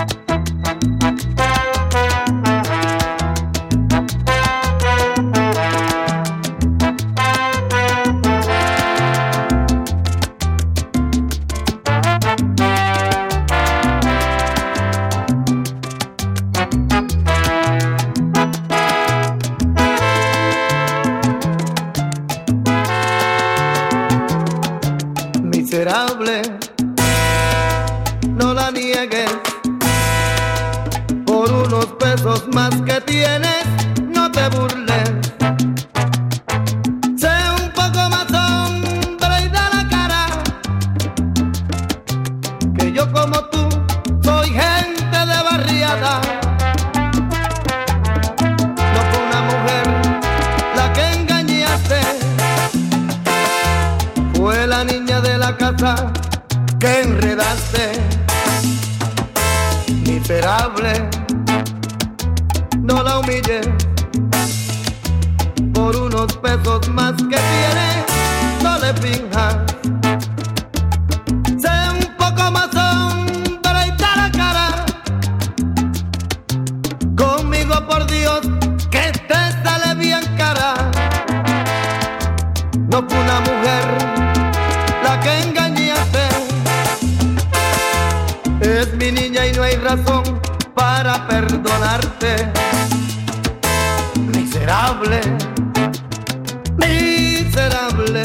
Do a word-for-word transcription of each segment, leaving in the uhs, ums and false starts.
Miserable, no la niegues, por unos pesos más que tienes, no te burles. Sé un poco más hombre y da la cara, que yo como tú soy gente de barriada. No fue una mujer la que engañaste, fue la niña de la casa que enredaste. Miserable, no la humilles, por unos pesos más que tienes, no le finjas. Sé un poco más hombre y da la cara, conmigo por Dios que te sale bien cara. No fue una mujer la que engañaste, es mi niña y no hay razón para perdonarte. Miserable, miserable.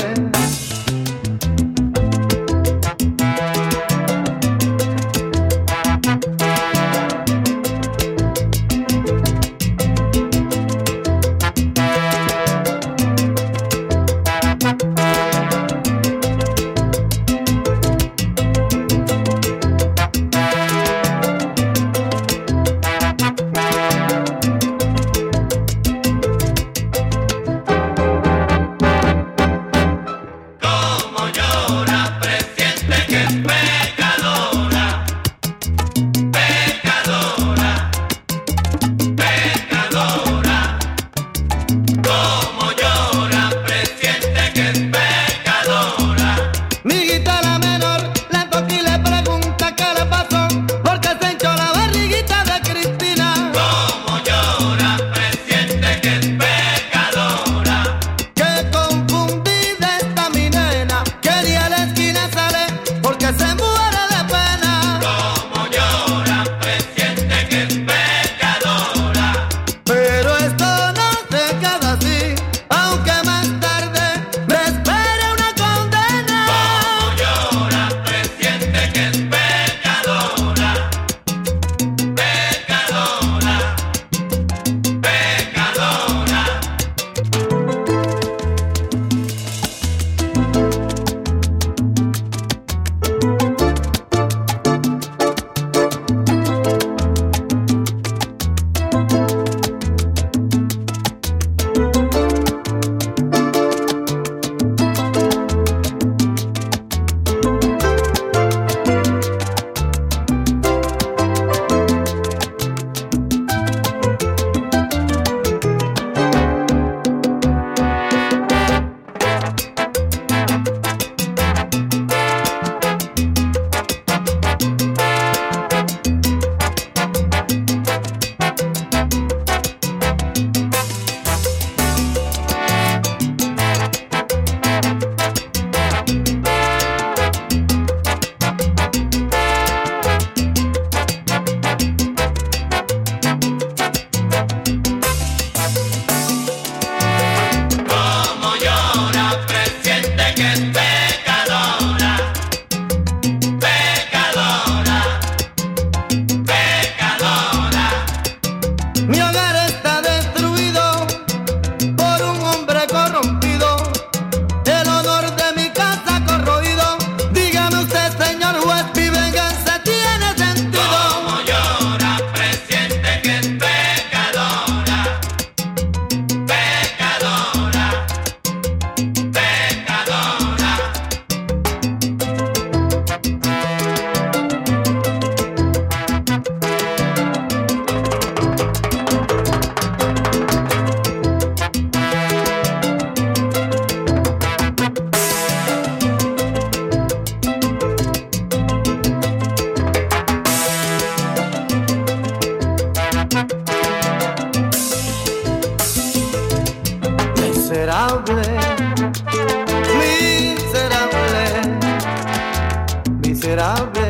miserable, miserable, miserable.